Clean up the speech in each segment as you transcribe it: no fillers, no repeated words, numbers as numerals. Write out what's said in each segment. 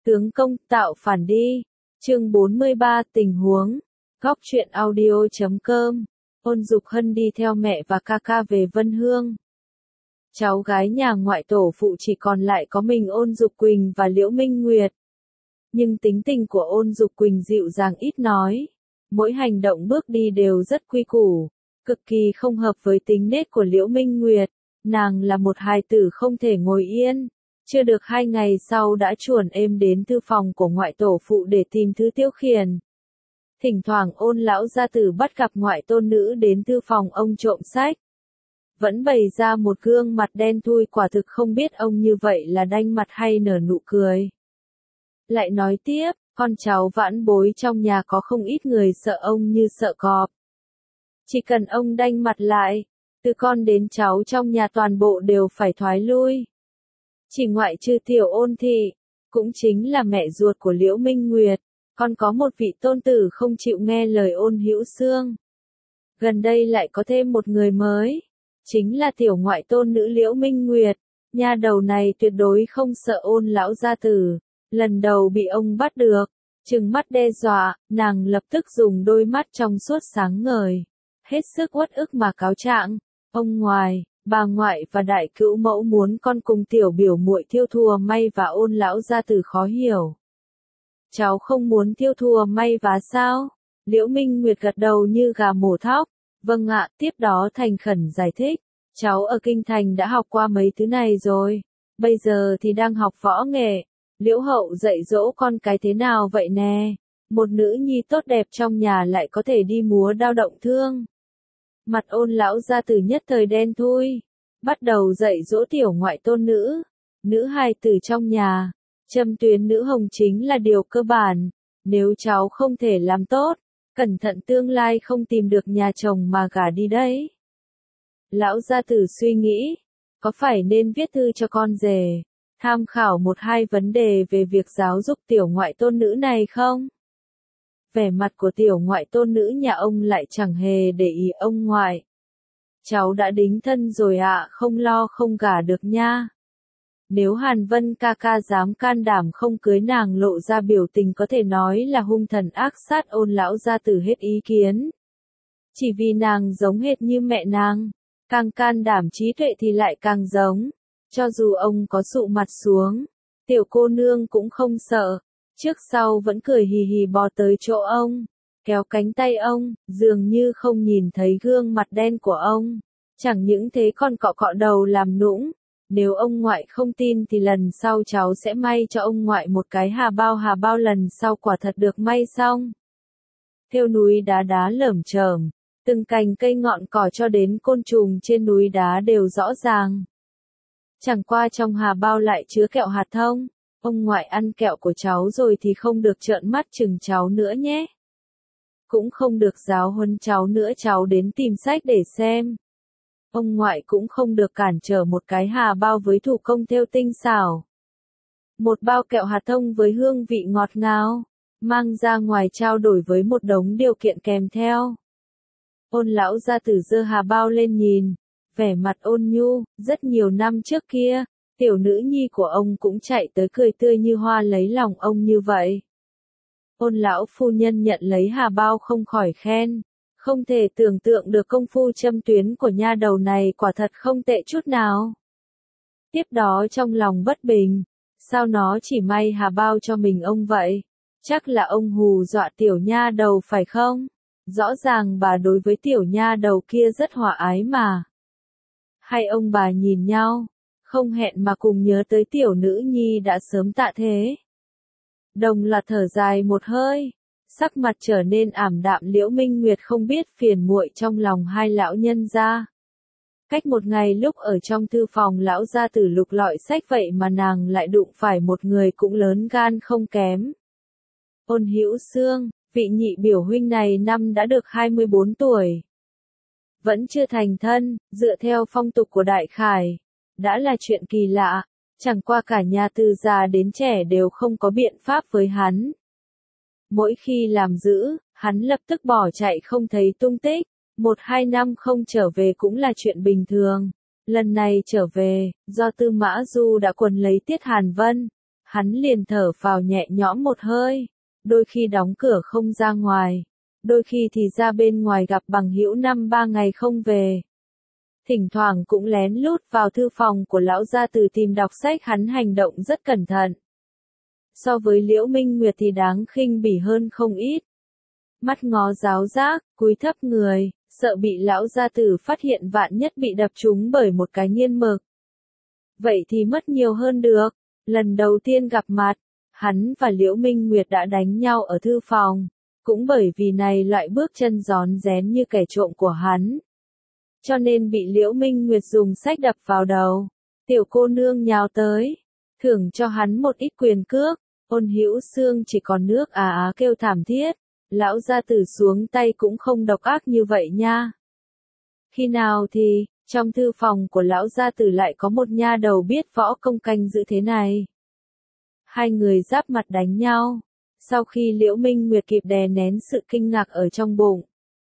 Tướng công tạo phản đi. Chương 43 tình huống. Góc truyện audio.com. Ôn Dục Hân đi theo mẹ và ca ca về Vân Hương. Cháu gái nhà ngoại tổ phụ chỉ còn lại có mình Ôn Dục Quỳnh và Liễu Minh Nguyệt. Nhưng tính tình của Ôn Dục Quỳnh dịu dàng ít nói. Mỗi hành động bước đi đều rất quy củ. Cực kỳ không hợp với tính nết của Liễu Minh Nguyệt. Nàng là một hài tử không thể ngồi yên. Chưa được 2 ngày sau đã chuồn êm đến thư phòng của ngoại tổ phụ để tìm thứ tiêu khiển. Thỉnh thoảng Ôn lão gia tử bắt gặp ngoại tôn nữ đến thư phòng ông trộm sách. Vẫn bày ra một gương mặt đen thui, quả thực không biết ông như vậy là đanh mặt hay nở nụ cười. Lại nói tiếp, con cháu vãn bối trong nhà có không ít người sợ ông như sợ cọp. Chỉ cần ông đanh mặt lại, từ con đến cháu trong nhà toàn bộ đều phải thoái lui. Chỉ ngoại trừ tiểu Ôn thị, cũng chính là mẹ ruột của Liễu Minh Nguyệt, còn có một vị tôn tử không chịu nghe lời Ôn Hữu Xương. Gần đây lại có thêm một người mới, chính là tiểu ngoại tôn nữ Liễu Minh Nguyệt. Nha đầu này tuyệt đối không sợ Ôn lão gia tử. Lần đầu bị ông bắt được, trừng mắt đe dọa, nàng lập tức dùng đôi mắt trong suốt sáng ngời, hết sức uất ức mà cáo trạng. Ông ngoại, bà ngoại và đại cữu mẫu muốn con cùng tiểu biểu muội thiêu thùa may và Ôn lão gia tử khó hiểu. Cháu không muốn thiêu thùa may và sao? Liễu Minh Nguyệt gật đầu như gà mổ thóc. Vâng ạ, tiếp đó thành khẩn giải thích. Cháu ở Kinh Thành đã học qua mấy thứ này rồi. Bây giờ thì đang học võ nghệ. Liễu hậu dạy dỗ con cái thế nào vậy nè? Một nữ nhi tốt đẹp trong nhà lại có thể đi múa đao động thương. Mặt Ôn lão gia tử nhất thời đen thui. Bắt đầu dạy dỗ tiểu ngoại tôn nữ. Nữ hài tử trong nhà. Châm tuyến nữ hồng chính là điều cơ bản. Nếu cháu không thể làm tốt, cẩn thận tương lai không tìm được nhà chồng mà gả đi đấy. Lão gia tử suy nghĩ, có phải nên viết thư cho con rể, tham khảo 1-2 vấn đề về việc giáo dục tiểu ngoại tôn nữ này không? Vẻ mặt của tiểu ngoại tôn nữ nhà ông lại chẳng hề để ý ông ngoại. Cháu đã đính thân rồi ạ, không lo không gả được nha. Nếu Hàn Vân ca ca dám can đảm không cưới nàng, lộ ra biểu tình có thể nói là hung thần ác sát. Ôn lão gia tử hết ý kiến. Chỉ vì nàng giống hệt như mẹ nàng, càng can đảm trí tuệ thì lại càng giống. Cho dù ông có sụ mặt xuống, tiểu cô nương cũng không sợ, trước sau vẫn cười hì hì bò tới chỗ ông, kéo cánh tay ông, dường như không nhìn thấy gương mặt đen của ông. Chẳng những thế còn cọ cọ đầu làm nũng. Nếu ông ngoại không tin thì lần sau cháu sẽ may cho ông ngoại một cái hà bao lần sau quả thật được may xong. Theo núi đá đá lởm chởm, từng cành cây ngọn cỏ cho đến côn trùng trên núi đá đều rõ ràng. Chẳng qua trong hà bao lại chứa kẹo hạt thông. Ông ngoại ăn kẹo của cháu rồi thì không được trợn mắt chừng cháu nữa nhé. Cũng không được giáo huấn cháu nữa, cháu đến tìm sách để xem. Ông ngoại cũng không được cản trở một cái hà bao với thủ công thêu tinh xảo. Một bao kẹo hạt thông với hương vị ngọt ngào, mang ra ngoài trao đổi với một đống điều kiện kèm theo. Ôn lão gia tử giơ hà bao lên nhìn, vẻ mặt ôn nhu. Rất nhiều năm trước kia, tiểu nữ nhi của ông cũng chạy tới cười tươi như hoa lấy lòng ông như vậy. Ôn lão phu nhân nhận lấy hà bao không khỏi khen. Không thể tưởng tượng được công phu châm tuyến của nha đầu này, quả thật không tệ chút nào. Tiếp đó trong lòng bất bình, sao nó chỉ may hà bao cho mình ông vậy? Chắc là ông hù dọa tiểu nha đầu phải không? Rõ ràng bà đối với tiểu nha đầu kia rất hòa ái mà. Hai ông bà nhìn nhau, không hẹn mà cùng nhớ tới tiểu nữ nhi đã sớm tạ thế. Đồng loạt thở dài một hơi. Sắc mặt trở nên ảm đạm. Liễu Minh Nguyệt không biết phiền muội trong lòng hai lão nhân gia. Cách một ngày lúc ở trong thư phòng lão gia tử lục lọi sách vậy mà nàng lại đụng phải một người cũng lớn gan không kém. Ôn Hữu Xương, vị nhị biểu huynh này năm đã được 24 tuổi. Vẫn chưa thành thân, dựa theo phong tục của Đại Khải. Đã là chuyện kỳ lạ, chẳng qua cả nhà từ già đến trẻ đều không có biện pháp với hắn. Mỗi khi làm dữ, hắn lập tức bỏ chạy không thấy tung tích. 1-2 năm không trở về cũng là chuyện bình thường. Lần này trở về, do Tư Mã Du đã quấn lấy Tiết Hàn Vân. Hắn liền thở phào nhẹ nhõm một hơi, đôi khi đóng cửa không ra ngoài, đôi khi thì ra bên ngoài gặp bằng hữu 5-3 ngày không về. Thỉnh thoảng cũng lén lút vào thư phòng của lão gia tử tìm đọc sách, hắn hành động rất cẩn thận. So với Liễu Minh Nguyệt thì đáng khinh bỉ hơn không ít. Mắt ngó giáo giác, cúi thấp người, sợ bị lão gia tử phát hiện vạn nhất bị đập trúng bởi một cái nghiên mực. Vậy thì mất nhiều hơn được. Lần đầu tiên gặp mặt, hắn và Liễu Minh Nguyệt đã đánh nhau ở thư phòng, cũng bởi vì này loại bước chân rón rén như kẻ trộm của hắn. Cho nên bị Liễu Minh Nguyệt dùng sách đập vào đầu. Tiểu cô nương nhào tới, thưởng cho hắn một ít quyền cước. Ôn Hữu Xương chỉ còn nước kêu thảm thiết. Lão gia tử xuống tay cũng không độc ác như vậy nha. Khi nào thì, trong thư phòng của lão gia tử lại có một nha đầu biết võ công canh giữ thế này. Hai người giáp mặt đánh nhau. Sau khi Liễu Minh Nguyệt kịp đè nén sự kinh ngạc ở trong bụng,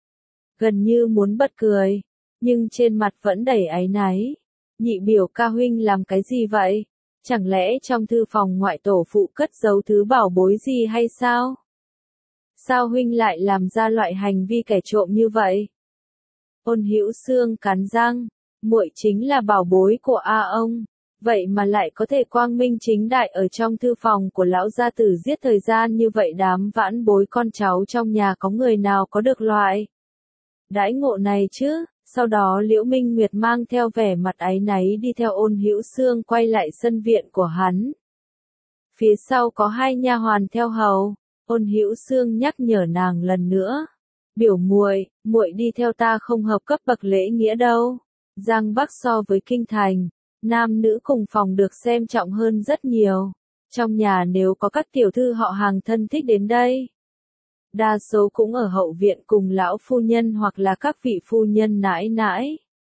gần như muốn bật cười, nhưng trên mặt vẫn đầy áy náy. Nhị biểu ca huynh làm cái gì vậy? Chẳng lẽ trong thư phòng ngoại tổ phụ cất giấu thứ bảo bối gì hay sao? Sao huynh lại làm ra loại hành vi kẻ trộm như vậy? Ôn Hữu Xương cắn răng, muội chính là bảo bối của ông, vậy mà lại có thể quang minh chính đại ở trong thư phòng của lão gia tử giết thời gian như vậy, đám vãn bối con cháu trong nhà có người nào có được loại đãi ngộ này chứ? Sau đó Liễu Minh Nguyệt mang theo vẻ mặt áy náy đi theo Ôn Hữu Xương quay lại sân viện của hắn. Phía sau có hai nha hoàn theo hầu. Ôn Hữu Xương nhắc nhở nàng lần nữa. Biểu muội, muội đi theo ta không hợp cấp bậc lễ nghĩa đâu. Giang Bắc so với kinh thành, nam nữ cùng phòng được xem trọng hơn rất nhiều. Trong nhà nếu có các tiểu thư họ hàng thân thích đến đây, đa số cũng ở hậu viện cùng lão phu nhân hoặc là các vị phu nhân nãi nãi.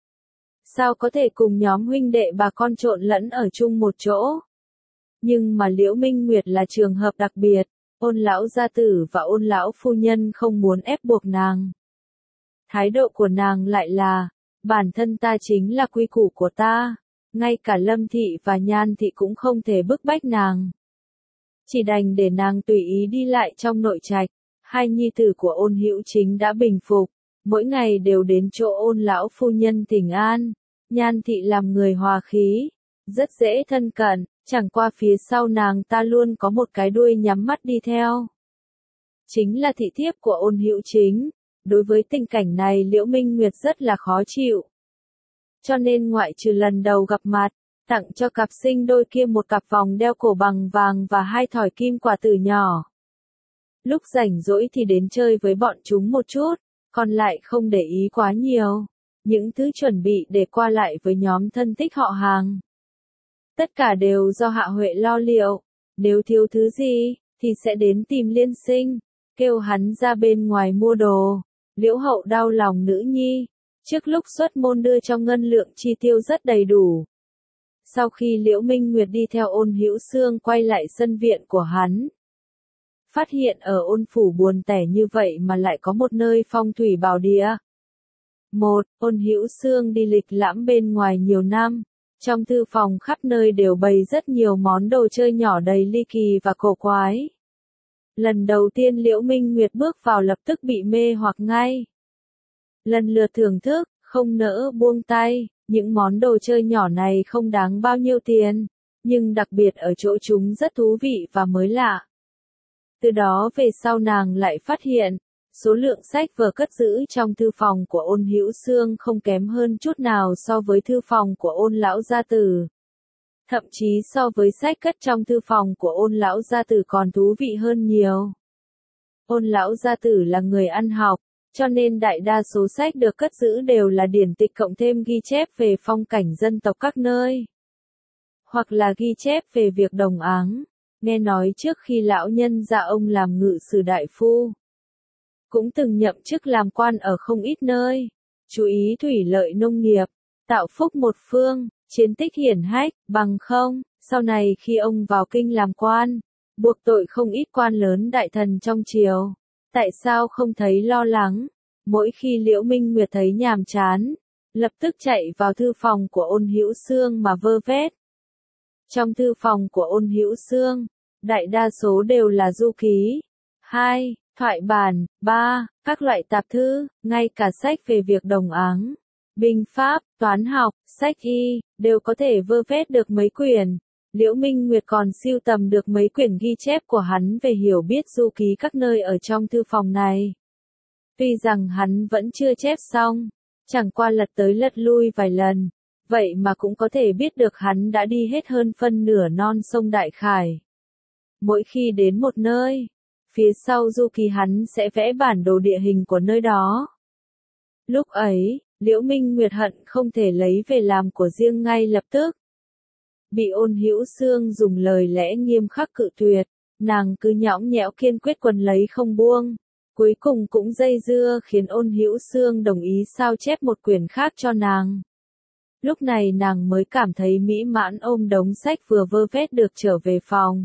Sao có thể cùng nhóm huynh đệ bà con trộn lẫn ở chung một chỗ? Nhưng mà Liễu Minh Nguyệt là trường hợp đặc biệt. Ôn lão gia tử và Ôn lão phu nhân không muốn ép buộc nàng. Thái độ của nàng lại là, bản thân ta chính là quy củ của ta, ngay cả Lâm thị và Nhan thị cũng không thể bức bách nàng. Chỉ đành để nàng tùy ý đi lại trong nội trạch. Hai nhi tử của Ôn Hữu Chính đã bình phục, mỗi ngày đều đến chỗ Ôn lão phu nhân thỉnh an. Nhan thị làm người hòa khí, rất dễ thân cận. Chẳng qua phía sau nàng ta luôn có một cái đuôi nhắm mắt đi theo. Chính là thị thiếp của Ôn Hữu Chính. Đối với tình cảnh này Liễu Minh Nguyệt rất là khó chịu. Cho nên ngoại trừ lần đầu gặp mặt, tặng cho cặp sinh đôi kia một cặp vòng đeo cổ bằng vàng và 2 thỏi kim quả tử nhỏ. Lúc rảnh rỗi thì đến chơi với bọn chúng một chút, còn lại không để ý quá nhiều. Những thứ chuẩn bị để qua lại với nhóm thân thích họ hàng. Tất cả đều do Hạ Huệ lo liệu, nếu thiếu thứ gì, thì sẽ đến tìm Liên Sinh, kêu hắn ra bên ngoài mua đồ. Liễu Hậu đau lòng nữ nhi, trước lúc xuất môn đưa cho ngân lượng chi tiêu rất đầy đủ. Sau khi Liễu Minh Nguyệt đi theo Ôn Hữu Xương quay lại sân viện của hắn, phát hiện ở Ôn phủ buồn tẻ như vậy mà lại có một nơi phong thủy bảo địa. Ôn Hữu Xương đi lịch lãm bên ngoài nhiều năm. Trong thư phòng khắp nơi đều bày rất nhiều món đồ chơi nhỏ đầy ly kỳ và cổ quái. Lần đầu tiên Liễu Minh Nguyệt bước vào lập tức bị mê hoặc ngay. Lần lượt thưởng thức, không nỡ buông tay, những món đồ chơi nhỏ này không đáng bao nhiêu tiền, nhưng đặc biệt ở chỗ chúng rất thú vị và mới lạ. Từ đó về sau nàng lại phát hiện, số lượng sách vở cất giữ trong thư phòng của Ôn Hữu Xương không kém hơn chút nào so với thư phòng của Ôn lão gia tử. Thậm chí so với sách cất trong thư phòng của Ôn lão gia tử còn thú vị hơn nhiều. Ôn lão gia tử là người ăn học, cho nên đại đa số sách được cất giữ đều là điển tịch cộng thêm ghi chép về phong cảnh dân tộc các nơi. Hoặc là ghi chép về việc đồng áng. Nghe nói trước khi lão nhân gia ông làm ngự sử đại phu, cũng từng nhậm chức làm quan ở không ít nơi, chú ý thủy lợi nông nghiệp, tạo phúc một phương, chiến tích hiển hách, bằng không, sau này khi ông vào kinh làm quan, buộc tội không ít quan lớn đại thần trong triều. Tại sao không thấy lo lắng? Mỗi khi Liễu Minh Nguyệt thấy nhàm chán, lập tức chạy vào thư phòng của Ôn Hữu Xương mà vơ vét. Trong thư phòng của Ôn Hữu Xương, đại đa số đều là du ký. 2. Thoại bản. 3. Các loại tạp thư, ngay cả sách về việc đồng áng, binh pháp, toán học, sách y, đều có thể vơ vét được mấy quyển. Liễu Minh Nguyệt còn sưu tầm được mấy quyển ghi chép của hắn về hiểu biết du ký các nơi ở trong thư phòng này. Tuy rằng hắn vẫn chưa chép xong, chẳng qua lật tới lật lui vài lần, vậy mà cũng có thể biết được hắn đã đi hết hơn phân nửa non sông Đại Khải. Mỗi khi đến một nơi, phía sau du ký hắn sẽ vẽ bản đồ địa hình của nơi đó. Lúc ấy, Liễu Minh Nguyệt hận không thể lấy về làm của riêng ngay lập tức. Bị Ôn Hữu Xương dùng lời lẽ nghiêm khắc cự tuyệt, nàng cứ nhõng nhẽo kiên quyết quấn lấy không buông. Cuối cùng cũng dây dưa khiến Ôn Hữu Xương đồng ý sao chép một quyển khác cho nàng. Lúc này nàng mới cảm thấy mỹ mãn ôm đống sách vừa vơ vét được trở về phòng.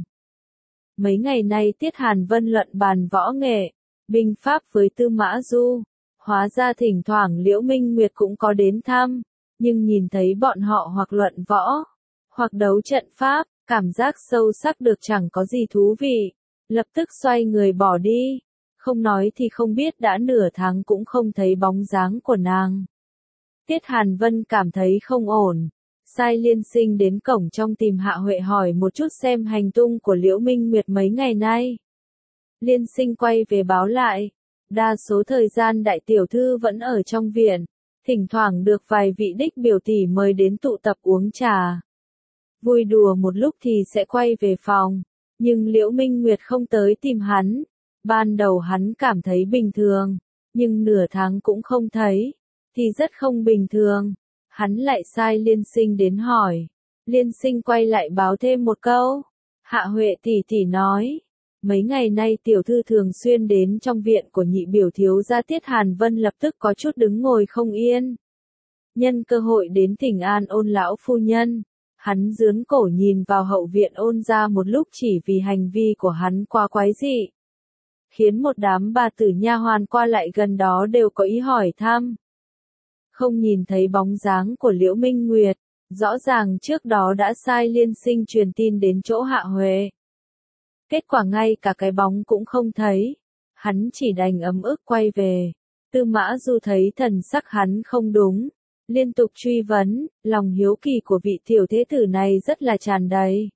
Mấy ngày nay Tiết Hàn Vân luận bàn võ nghệ, binh pháp với Tư Mã Du. Hóa ra thỉnh thoảng Liễu Minh Nguyệt cũng có đến thăm, nhưng nhìn thấy bọn họ hoặc luận võ, hoặc đấu trận pháp, cảm giác sâu sắc được chẳng có gì thú vị, lập tức xoay người bỏ đi. Không nói thì không biết đã nửa tháng cũng không thấy bóng dáng của nàng. Tiết Hàn Vân cảm thấy không ổn, sai Liên Sinh đến cổng trong tìm Hạ Huệ hỏi một chút xem hành tung của Liễu Minh Nguyệt mấy ngày nay. Liên Sinh quay về báo lại, đa số thời gian đại tiểu thư vẫn ở trong viện, thỉnh thoảng được vài vị đích biểu tỷ mời đến tụ tập uống trà. Vui đùa một lúc thì sẽ quay về phòng, nhưng Liễu Minh Nguyệt không tới tìm hắn. Ban đầu hắn cảm thấy bình thường, nhưng nửa tháng cũng không thấy, thì rất không bình thường. Hắn lại sai Liên Sinh đến hỏi. Liên Sinh quay lại báo thêm một câu. Hạ Huệ tỷ tỷ nói, mấy ngày nay tiểu thư thường xuyên đến trong viện của nhị biểu thiếu gia. Tiết Hàn Vân lập tức có chút đứng ngồi không yên. Nhân cơ hội đến thỉnh an Ôn lão phu nhân, hắn dướn cổ nhìn vào hậu viện Ôn gia một lúc chỉ vì hành vi của hắn quá quái dị, khiến một đám bà tử nha hoàn qua lại gần đó đều có ý hỏi thăm. Không nhìn thấy bóng dáng của Liễu Minh Nguyệt, rõ ràng trước đó đã sai Liên Sinh truyền tin đến chỗ Hạ Huệ. Kết quả ngay cả cái bóng cũng không thấy, hắn chỉ đành ấm ức quay về. Tư Mã Du thấy thần sắc hắn không đúng, liên tục truy vấn, lòng hiếu kỳ của vị tiểu thế tử này rất là tràn đầy.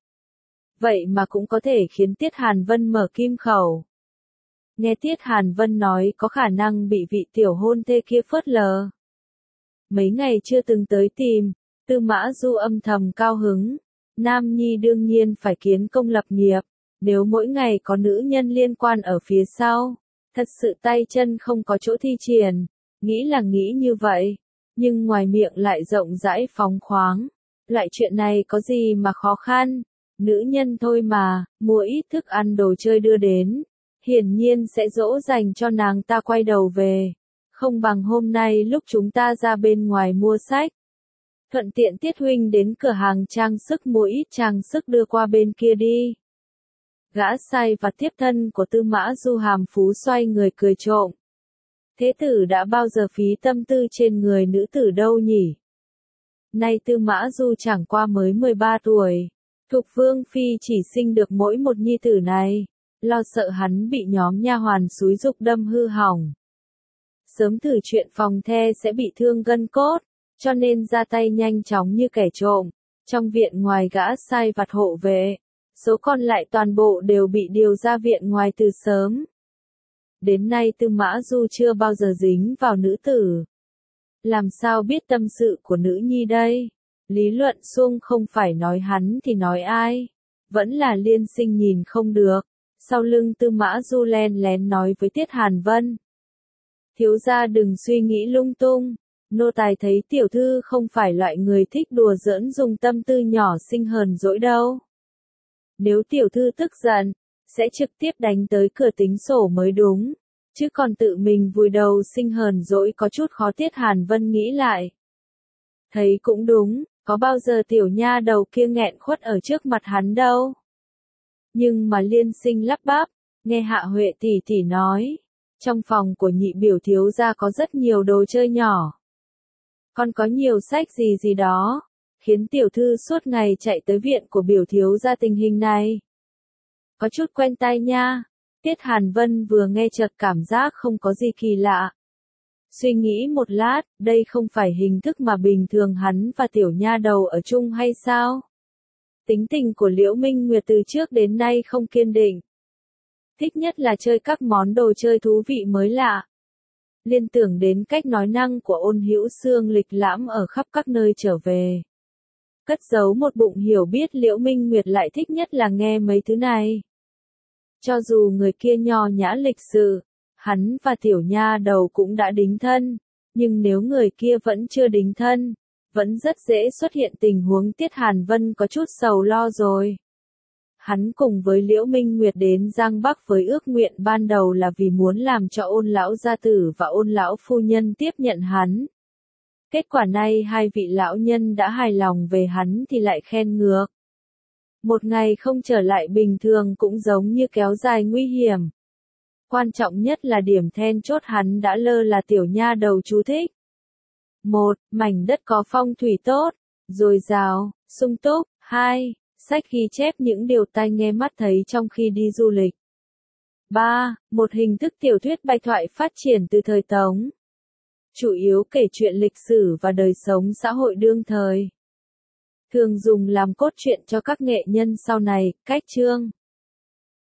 Vậy mà cũng có thể khiến Tiết Hàn Vân mở kim khẩu. Nghe Tiết Hàn Vân nói có khả năng bị vị tiểu hôn thê kia phớt lờ. Mấy ngày chưa từng tới tìm, Tư Mã Du âm thầm cao hứng. Nam nhi đương nhiên phải kiến công lập nghiệp, nếu mỗi ngày có nữ nhân liên quan ở phía sau, thật sự tay chân không có chỗ thi triển. Nghĩ là nghĩ như vậy, nhưng ngoài miệng lại rộng rãi phóng khoáng. Lại chuyện này có gì mà khó khăn, nữ nhân thôi mà, mua ít thức ăn đồ chơi đưa đến, hiển nhiên sẽ dỗ dành cho nàng ta quay đầu về. Không bằng hôm nay lúc chúng ta ra bên ngoài mua sách, thuận tiện Tiết huynh đến cửa hàng trang sức mua ít trang sức đưa qua bên kia đi. Gã sai và tiếp thân của Tư Mã Du hàm phú xoay người cười trộm. Thế tử đã bao giờ phí tâm tư trên người nữ tử đâu nhỉ? Nay Tư Mã Du chẳng qua mới 13 tuổi, Thục Vương Phi chỉ sinh được mỗi một nhi tử này, lo sợ hắn bị nhóm nha hoàn xúi giục đâm hư hỏng. Sớm thử chuyện phòng the sẽ bị thương gân cốt, cho nên ra tay nhanh chóng như kẻ trộm. Trong viện ngoài gã sai vặt hộ vệ, số còn lại toàn bộ đều bị điều ra viện ngoài từ sớm. Đến nay Tư Mã Du chưa bao giờ dính vào nữ tử. Làm sao biết tâm sự của nữ nhi đây? Lý luận xuông không phải nói hắn thì nói ai? Vẫn là Liên Sinh nhìn không được. Sau lưng Tư Mã Du len lén nói với Tiết Hàn Vân. Thiếu gia đừng suy nghĩ lung tung. Nô tài thấy tiểu thư không phải loại người thích đùa giỡn dùng tâm tư nhỏ xinh hờn dỗi đâu. Nếu tiểu thư tức giận, sẽ trực tiếp đánh tới cửa tính sổ mới đúng. Chứ còn tự mình vùi đầu sinh hờn dỗi có chút khó. Tiết Hàn Vân nghĩ lại. Thấy cũng đúng, có bao giờ tiểu nha đầu kia nghẹn khuất ở trước mặt hắn đâu. Nhưng mà Liên Sinh lắp bắp, nghe Hạ Huệ tỷ tỷ nói. Trong phòng của nhị biểu thiếu gia có rất nhiều đồ chơi nhỏ. Còn có nhiều sách gì gì đó, khiến tiểu thư suốt ngày chạy tới viện của biểu thiếu gia. Tình hình này có chút quen tai nha. Tiết Hàn Vân vừa nghe chợt cảm giác không có gì kỳ lạ. Suy nghĩ một lát, đây không phải hình thức mà bình thường hắn và tiểu nha đầu ở chung hay sao? Tính tình của Liễu Minh Nguyệt từ trước đến nay không kiên định. Thích nhất là chơi các món đồ chơi thú vị mới lạ. Liên tưởng đến cách nói năng của Ôn Hữu Xương lịch lãm ở khắp các nơi trở về. Cất giấu một bụng hiểu biết Liễu Minh Nguyệt lại thích nhất là nghe mấy thứ này. Cho dù người kia nho nhã lịch sự, hắn và tiểu nha đầu cũng đã đính thân, nhưng nếu người kia vẫn chưa đính thân, vẫn rất dễ xuất hiện tình huống Tiết Hàn Vân có chút sầu lo rồi. Hắn cùng với Liễu Minh Nguyệt đến Giang Bắc với ước nguyện ban đầu là vì muốn làm cho Ôn lão gia tử và Ôn lão phu nhân tiếp nhận hắn. Kết quả này hai vị lão nhân đã hài lòng về hắn thì lại khen ngược. Một ngày không trở lại bình thường cũng giống như kéo dài nguy hiểm. Quan trọng nhất là điểm then chốt hắn đã lơ là tiểu nha đầu chú thích. 1. Mảnh đất có phong thủy tốt, dồi dào, sung túc. 2. Sách ghi chép những điều tai nghe mắt thấy trong khi đi du lịch. 3. Một hình thức tiểu thuyết bạch thoại phát triển từ thời Tống. Chủ yếu kể chuyện lịch sử và đời sống xã hội đương thời. Thường dùng làm cốt truyện cho các nghệ nhân sau này. Cách chương